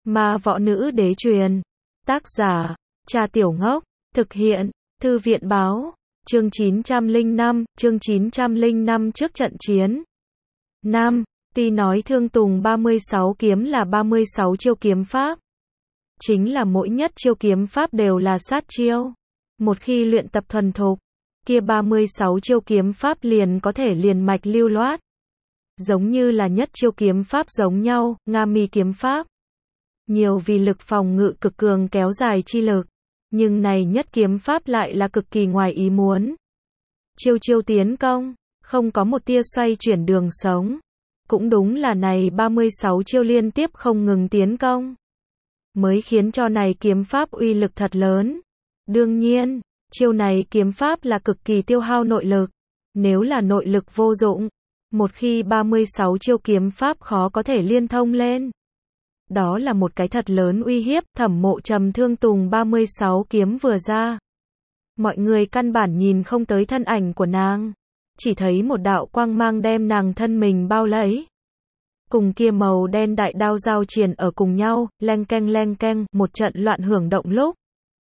Ma Võ Nữ Đế truyền. Tác giả, Trà Tiểu Ngốc. Thực hiện, Thư viện Báo. Chương 905, chương 905 trước trận chiến. Nam, Ti nói Thương Tùng 36 kiếm là 36 chiêu kiếm pháp. Chính là mỗi nhất chiêu kiếm pháp đều là sát chiêu. Một khi luyện tập thuần thục, kia 36 chiêu kiếm pháp liền có thể liền mạch lưu loát. Giống như là nhất chiêu kiếm pháp giống nhau, Nga Mi kiếm pháp. Nhiều vì lực phòng ngự cực cường kéo dài chi lực. Nhưng này nhất kiếm pháp lại là cực kỳ ngoài ý muốn. Chiêu chiêu tiến công, không có một tia xoay chuyển đường sống. Cũng đúng là này 36 chiêu liên tiếp không ngừng tiến công, mới khiến cho này kiếm pháp uy lực thật lớn. Đương nhiên, chiêu này kiếm pháp là cực kỳ tiêu hao nội lực. Nếu là nội lực vô dụng, một khi 36 chiêu kiếm pháp khó có thể liên thông lên. Đó là một cái thật lớn uy hiếp. Thẩm Mộ Trầm Thương Tùng 36 kiếm vừa ra, mọi người căn bản nhìn không tới thân ảnh của nàng, chỉ thấy một đạo quang mang đem nàng thân mình bao lấy. Cùng kia màu đen đại đao giao triển ở cùng nhau, leng keng, một trận loạn hưởng động lúc.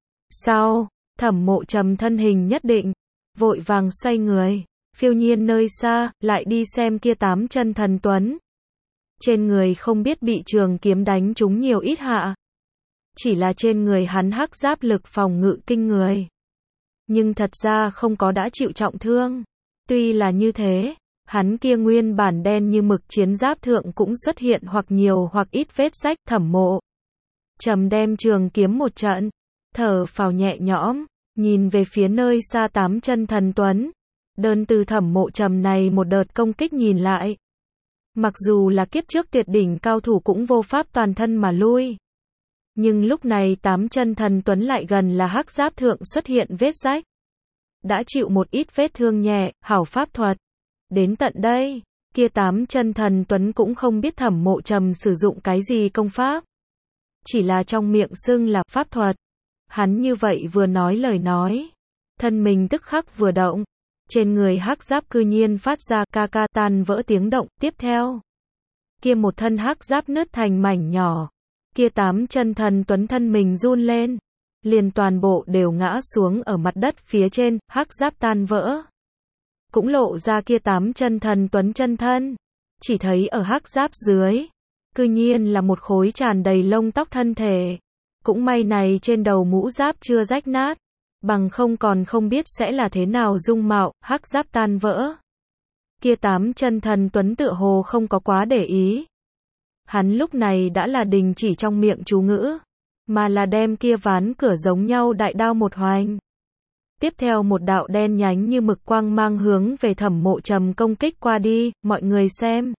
Sau, Thẩm Mộ Trầm thân hình nhất định, vội vàng xoay người, phiêu nhiên nơi xa, lại đi xem kia 8 chân thần tuấn. Trên người không biết bị trường kiếm đánh trúng nhiều ít hạ. Chỉ là trên người hắn hắc giáp lực phòng ngự kinh người. Nhưng thật ra không có đã chịu trọng thương. Tuy là như thế, hắn kia nguyên bản đen như mực chiến giáp thượng cũng xuất hiện hoặc nhiều hoặc ít vết rách. Thẩm Mộ Trầm đem trường kiếm một trận, thở phào nhẹ nhõm, nhìn về phía nơi xa 8 chân thần tuấn. Đơn từ Thẩm Mộ Trầm này một đợt công kích nhìn lại, mặc dù là kiếp trước tuyệt đỉnh cao thủ cũng vô pháp toàn thân mà lui. Nhưng lúc này 8 chân thần tuấn lại gần là hắc giáp thượng xuất hiện vết rách. Đã chịu một ít vết thương nhẹ, hảo pháp thuật. Đến tận đây, kia 8 chân thần tuấn cũng không biết Thẩm Mộ Trầm sử dụng cái gì công pháp. Chỉ là trong miệng xưng là pháp thuật. Hắn như vậy vừa nói lời nói, thân mình tức khắc vừa động. Trên người hắc giáp cư nhiên phát ra ca ca tan vỡ tiếng động. Tiếp theo, kia một thân hắc giáp nứt thành mảnh nhỏ. Kia 8 chân thần tuấn thân mình run lên, liền toàn bộ đều ngã xuống ở mặt đất phía trên. Hắc giáp tan vỡ, cũng lộ ra kia 8 chân thần tuấn chân thân. Chỉ thấy ở hắc giáp dưới, cư nhiên là một khối tràn đầy lông tóc thân thể. Cũng may này trên đầu mũ giáp chưa rách nát, bằng không còn không biết sẽ là thế nào dung mạo. Hắc giáp tan vỡ, kia 8 chân thần tuấn tựa hồ không có quá để ý. Hắn lúc này đã là đình chỉ trong miệng chú ngữ, mà là đem kia ván cửa giống nhau đại đao một hoành. Tiếp theo một đạo đen nhánh như mực quang mang hướng về Thẩm Mộ Trầm công kích qua đi. Mọi người xem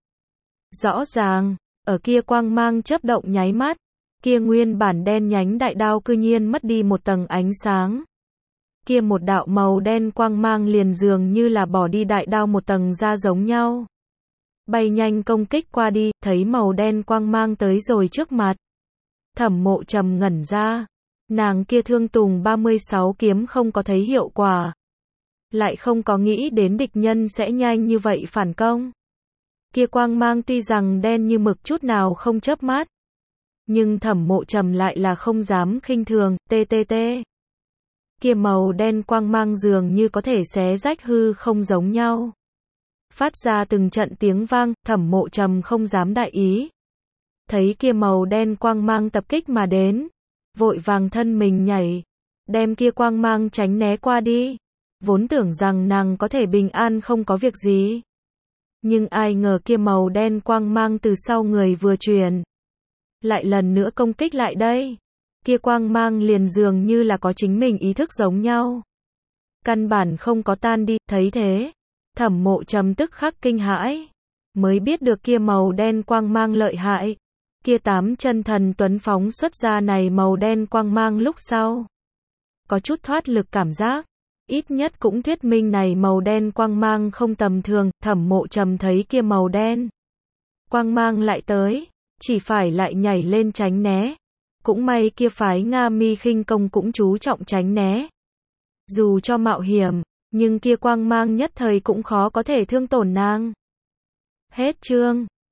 rõ ràng, ở kia quang mang chớp động nháy mắt, kia nguyên bản đen nhánh đại đao cư nhiên mất đi một tầng ánh sáng. Kia một đạo màu đen quang mang liền dường như là bỏ đi đại đao một tầng ra giống nhau. Bay nhanh công kích qua đi, thấy màu đen quang mang tới rồi trước mặt. Thẩm Mộ Trầm ngẩn ra, nàng kia Thương Tùng 36 kiếm không có thấy hiệu quả. Lại không có nghĩ đến địch nhân sẽ nhanh như vậy phản công. Kia quang mang tuy rằng đen như mực chút nào không chớp mắt, nhưng Thẩm Mộ Trầm lại là không dám khinh thường. TTT. Kia màu đen quang mang dường như có thể xé rách hư không giống nhau. Phát ra từng trận tiếng vang. Thẩm Mộ Trầm không dám đại ý. Thấy kia màu đen quang mang tập kích mà đến, vội vàng thân mình nhảy, đem kia quang mang tránh né qua đi. Vốn tưởng rằng nàng có thể bình an không có việc gì. Nhưng ai ngờ kia màu đen quang mang từ sau người vừa truyền, lại lần nữa công kích lại đây. Kia quang mang liền dường như là có chính mình ý thức giống nhau, căn bản không có tan đi. Thấy thế, Thẩm Mộ Trầm tức khắc kinh hãi, mới biết được kia màu đen quang mang lợi hại. Kia 8 chân thần tuấn phóng xuất ra này màu đen quang mang lúc sau, có chút thoát lực cảm giác, ít nhất cũng thuyết minh này màu đen quang mang không tầm thường. Thẩm Mộ Trầm thấy kia màu đen quang mang lại tới, chỉ phải lại nhảy lên tránh né. Cũng may kia phái Nga Mi khinh công cũng chú trọng tránh né. Dù cho mạo hiểm, nhưng kia quang mang nhất thời cũng khó có thể thương tổn nàng. Hết chương.